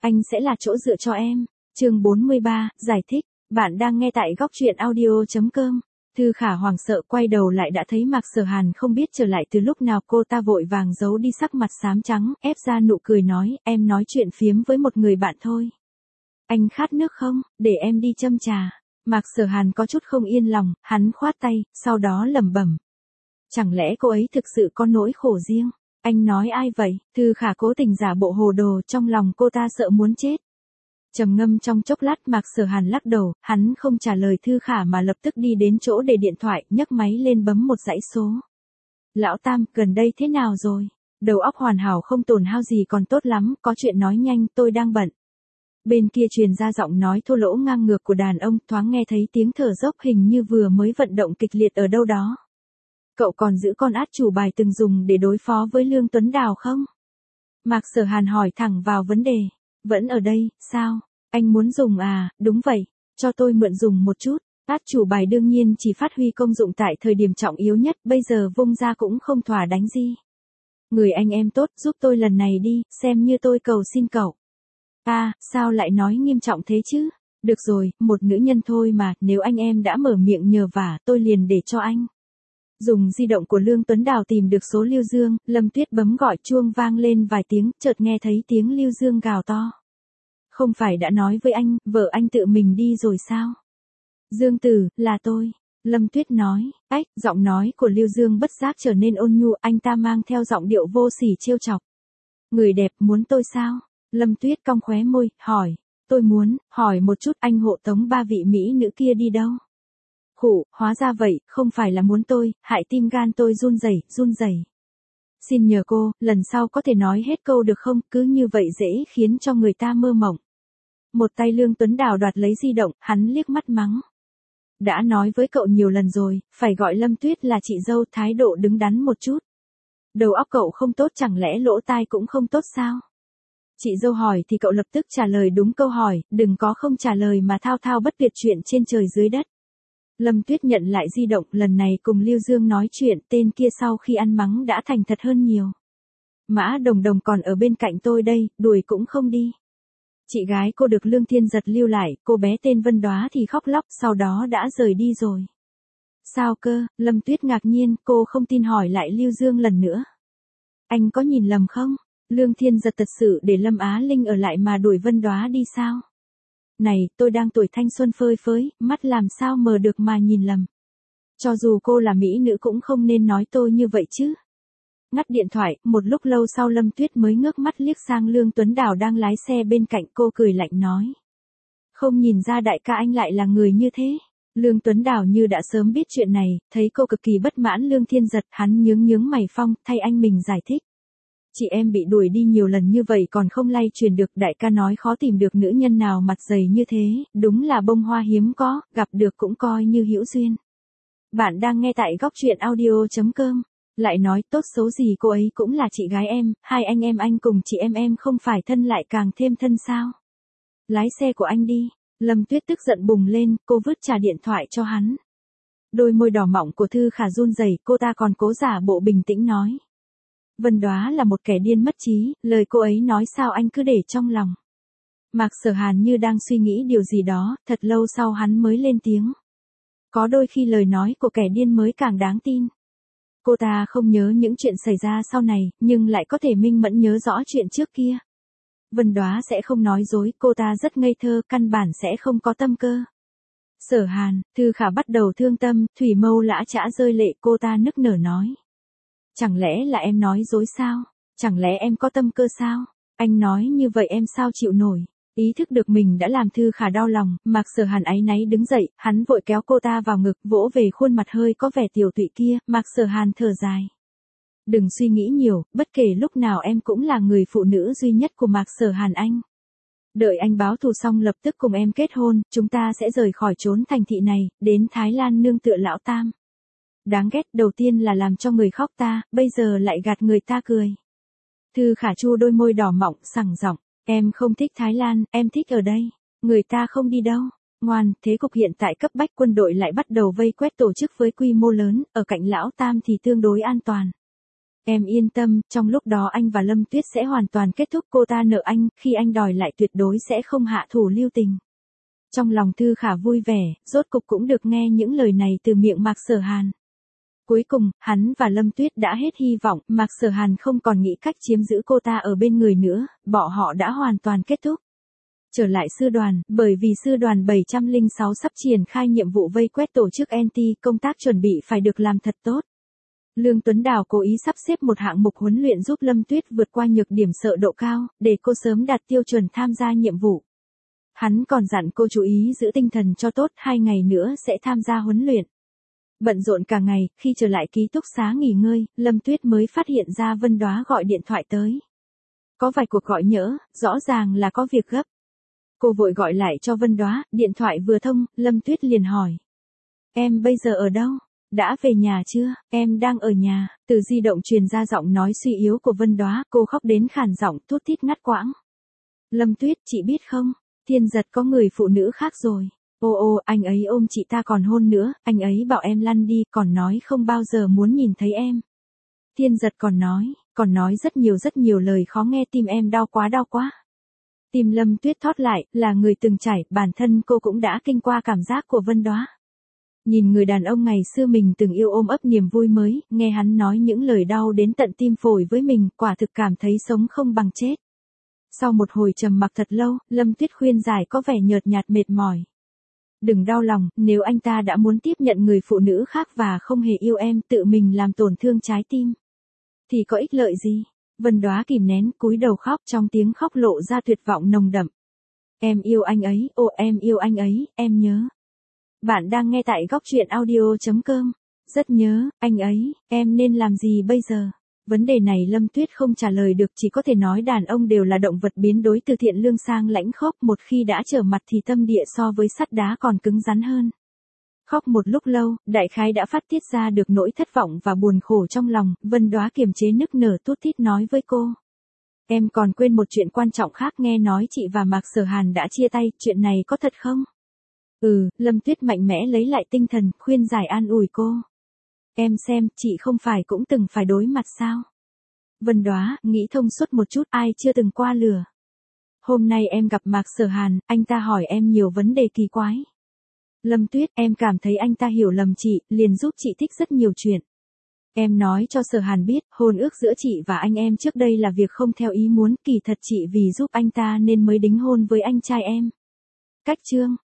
Anh sẽ là chỗ dựa cho em. Chương 43, giải thích. Bạn đang nghe tại góc truyện audio.com. Thư Khả hoảng sợ quay đầu lại đã thấy Mạc Sở Hàn không biết trở lại từ lúc nào, cô ta vội vàng giấu đi sắc mặt xám trắng, ép ra nụ cười nói, em nói chuyện phiếm với một người bạn thôi. Anh khát nước không, để em đi châm trà. Mạc Sở Hàn có chút không yên lòng, hắn khoát tay, sau đó lẩm bẩm. Chẳng lẽ cô ấy thực sự có nỗi khổ riêng? Anh nói ai vậy? Thư Khả cố tình giả bộ hồ đồ, trong lòng cô ta sợ muốn chết. Trầm ngâm trong chốc lát, Mạc Sở Hàn lắc đầu, hắn không trả lời Thư Khả mà lập tức đi đến chỗ để điện thoại, nhấc máy lên bấm một dãy số. Lão Tam, gần đây thế nào rồi? Đầu óc hoàn hảo không tổn hao gì còn tốt lắm, có chuyện nói nhanh, tôi đang bận. Bên kia truyền ra giọng nói thô lỗ ngang ngược của đàn ông, thoáng nghe thấy tiếng thở dốc, hình như vừa mới vận động kịch liệt ở đâu đó. Cậu còn giữ con át chủ bài từng dùng để đối phó với Lương Tuấn Đào không? Mạc Sở Hàn hỏi thẳng vào vấn đề. Vẫn ở đây, sao? Anh muốn dùng à? Đúng vậy, cho tôi mượn dùng một chút. Át chủ bài đương nhiên chỉ phát huy công dụng tại thời điểm trọng yếu nhất, bây giờ vung ra cũng không thỏa đánh gì. Người anh em tốt, giúp tôi lần này đi, xem như tôi cầu xin cậu. À, sao lại nói nghiêm trọng thế chứ? Được rồi, một nữ nhân thôi mà, nếu anh em đã mở miệng nhờ vả, tôi liền để cho anh. Dùng di động của Lương Tuấn Đào tìm được số Lưu Dương, Lâm Tuyết bấm gọi, chuông vang lên vài tiếng, chợt nghe thấy tiếng Lưu Dương gào to. Không phải đã nói với anh, vợ anh tự mình đi rồi sao? Dương Tử, là tôi. Lâm Tuyết nói, ách, giọng nói của Lưu Dương bất giác trở nên ôn nhu, anh ta mang theo giọng điệu vô sỉ trêu chọc. Người đẹp muốn tôi sao? Lâm Tuyết cong khóe môi, hỏi. Tôi muốn, hỏi một chút, anh hộ tống 3 vị mỹ nữ kia đi đâu? Khụ, hóa ra vậy, không phải là muốn tôi, hại tim gan tôi run rẩy. Xin nhờ cô, lần sau có thể nói hết câu được không, cứ như vậy dễ khiến cho người ta mơ mộng. Một tay Lương Tuấn Đào đoạt lấy di động, hắn liếc mắt mắng. Đã nói với cậu nhiều lần rồi, phải gọi Lâm Tuyết là chị dâu, thái độ đứng đắn một chút. Đầu óc cậu không tốt, chẳng lẽ lỗ tai cũng không tốt sao? Chị dâu hỏi thì cậu lập tức trả lời đúng câu hỏi, đừng có không trả lời mà thao thao bất tuyệt chuyện trên trời dưới đất. Lâm Tuyết nhận lại di động, lần này cùng Lưu Dương nói chuyện, tên kia sau khi ăn mắng đã thành thật hơn nhiều. Mã Đồng Đồng còn ở bên cạnh tôi đây, đuổi cũng không đi. Chị gái cô được Lương Thiên Giật lưu lại, cô bé tên Vân Đóa thì khóc lóc, sau đó đã rời đi rồi. Sao cơ? Lâm Tuyết ngạc nhiên, cô không tin hỏi lại Lưu Dương lần nữa. Anh có nhìn lầm không? Lương Thiên Giật thật sự để Lâm Á Linh ở lại mà đuổi Vân Đóa đi sao? Này, tôi đang tuổi thanh xuân phơi phới, mắt làm sao mờ được mà nhìn lầm. Cho dù cô là mỹ nữ cũng không nên nói tôi như vậy chứ. Ngắt điện thoại, một lúc lâu sau Lâm Tuyết mới ngước mắt liếc sang Lương Tuấn Đào đang lái xe bên cạnh, cô cười lạnh nói. Không nhìn ra đại ca anh lại là người như thế. Lương Tuấn Đào như đã sớm biết chuyện này, thấy cô cực kỳ bất mãn Lương Thiên Giật, hắn nhướng mày phong, thay anh mình giải thích. Chị em bị đuổi đi nhiều lần như vậy còn không lay truyền được, đại ca nói khó tìm được nữ nhân nào mặt dày như thế, đúng là bông hoa hiếm có, gặp được cũng coi như hữu duyên. Bạn đang nghe tại góc truyện audio.com. Lại nói tốt xấu gì cô ấy cũng là chị gái em, hai anh em anh cùng chị em không phải thân lại càng thêm thân sao? Lái xe của anh đi. Lâm Tuyết tức giận bùng lên, cô vứt trả điện thoại cho hắn. Đôi môi đỏ mọng của Thư Khả run rẩy, cô ta còn cố giả bộ bình tĩnh nói. Vân Đóa là một kẻ điên mất trí, lời cô ấy nói sao anh cứ để trong lòng. Mạc Sở Hàn như đang suy nghĩ điều gì đó, thật lâu sau hắn mới lên tiếng. Có đôi khi lời nói của kẻ điên mới càng đáng tin. Cô ta không nhớ những chuyện xảy ra sau này, nhưng lại có thể minh mẫn nhớ rõ chuyện trước kia. Vân Đóa sẽ không nói dối, cô ta rất ngây thơ, căn bản sẽ không có tâm cơ. Sở Hàn, Thư Khả bắt đầu thương tâm, thủy mâu lã chã rơi lệ, cô ta nức nở nói. Chẳng lẽ là em nói dối sao? Chẳng lẽ em có tâm cơ sao? Anh nói như vậy em sao chịu nổi? Ý thức được mình đã làm Thư Khả đau lòng, Mạc Sở Hàn áy náy đứng dậy, hắn vội kéo cô ta vào ngực, vỗ về khuôn mặt hơi có vẻ tiều tụy kia, Mạc Sở Hàn thở dài. Đừng suy nghĩ nhiều, bất kể lúc nào em cũng là người phụ nữ duy nhất của Mạc Sở Hàn anh. Đợi anh báo thù xong lập tức cùng em kết hôn, chúng ta sẽ rời khỏi chốn thành thị này, đến Thái Lan nương tựa lão Tam. Đáng ghét, đầu tiên là làm cho người khóc ta, bây giờ lại gạt người ta cười. Thư Khả chu đôi môi đỏ mọng, sẳng giọng. Em không thích Thái Lan, em thích ở đây. Người ta không đi đâu. Ngoan, thế cục hiện tại cấp bách, quân đội lại bắt đầu vây quét tổ chức với quy mô lớn, ở cạnh lão Tam thì tương đối an toàn. Em yên tâm, trong lúc đó anh và Lâm Tuyết sẽ hoàn toàn kết thúc, cô ta nợ anh, khi anh đòi lại tuyệt đối sẽ không hạ thủ lưu tình. Trong lòng Thư Khả vui vẻ, rốt cục cũng được nghe những lời này từ miệng Mạc Sở Hàn. Cuối cùng, hắn và Lâm Tuyết đã hết hy vọng, Mạc Sở Hàn không còn nghĩ cách chiếm giữ cô ta ở bên người nữa, bọn họ đã hoàn toàn kết thúc. Trở lại sư đoàn, bởi vì sư đoàn 706 sắp triển khai nhiệm vụ vây quét tổ chức NT, công tác chuẩn bị phải được làm thật tốt. Lương Tuấn Đào cố ý sắp xếp một hạng mục huấn luyện giúp Lâm Tuyết vượt qua nhược điểm sợ độ cao, để cô sớm đạt tiêu chuẩn tham gia nhiệm vụ. Hắn còn dặn cô chú ý giữ tinh thần cho tốt, 2 ngày nữa sẽ tham gia huấn luyện. Bận rộn cả ngày, khi trở lại ký túc xá nghỉ ngơi, Lâm Tuyết mới phát hiện ra Vân Đóa gọi điện thoại tới. Có vài cuộc gọi nhỡ, rõ ràng là có việc gấp. Cô vội gọi lại cho Vân Đóa, điện thoại vừa thông, Lâm Tuyết liền hỏi. Em bây giờ ở đâu? Đã về nhà chưa? Em đang ở nhà. Từ di động truyền ra giọng nói suy yếu của Vân Đóa, cô khóc đến khàn giọng, thút thít ngắt quãng. Lâm Tuyết, chị biết không? Thiên Giật có người phụ nữ khác rồi. Ô, anh ấy ôm chị ta còn hôn nữa, anh ấy bảo em lăn đi, còn nói không bao giờ muốn nhìn thấy em. Thiên Giật còn nói rất nhiều lời khó nghe, tim em đau quá. Tim Lâm Tuyết thót lại, là người từng trải, bản thân cô cũng đã kinh qua cảm giác của Vân Đóa. Nhìn người đàn ông ngày xưa mình từng yêu ôm ấp niềm vui mới, nghe hắn nói những lời đau đến tận tim phổi với mình, quả thực cảm thấy sống không bằng chết. Sau một hồi trầm mặc thật lâu, Lâm Tuyết khuyên giải có vẻ nhợt nhạt mệt mỏi. Đừng đau lòng, nếu anh ta đã muốn tiếp nhận người phụ nữ khác và không hề yêu em, tự mình làm tổn thương trái tim, thì có ích lợi gì? Vân Đóa kìm nén, cúi đầu khóc, trong tiếng khóc lộ ra tuyệt vọng nồng đậm. Em yêu anh ấy, em yêu anh ấy, em nhớ. Bạn đang nghe tại góc truyện audio.com. Rất nhớ, anh ấy, em nên làm gì bây giờ? Vấn đề này Lâm Tuyết không trả lời được, chỉ có thể nói đàn ông đều là động vật biến đổi từ thiện lương sang lãnh khốc, một khi đã trở mặt thì tâm địa so với sắt đá còn cứng rắn hơn. Khóc một lúc lâu, đại khái đã phát tiết ra được nỗi thất vọng và buồn khổ trong lòng, Vân Đóa kiềm chế nức nở thút thít nói với cô. Em còn quên một chuyện quan trọng khác, nghe nói chị và Mạc Sở Hàn đã chia tay, chuyện này có thật không? Lâm Tuyết mạnh mẽ lấy lại tinh thần, khuyên giải an ủi cô. Em xem, chị không phải cũng từng phải đối mặt sao? Vân Đóa, nghĩ thông suốt một chút, ai chưa từng qua lửa. Hôm nay em gặp Mạc Sở Hàn, anh ta hỏi em nhiều vấn đề kỳ quái. Lâm Tuyết, em cảm thấy anh ta hiểu lầm chị, liền giúp chị thích rất nhiều chuyện. Em nói cho Sở Hàn biết, hôn ước giữa chị và anh em trước đây là việc không theo ý muốn, kỳ thật chị vì giúp anh ta nên mới đính hôn với anh trai em. Cách chương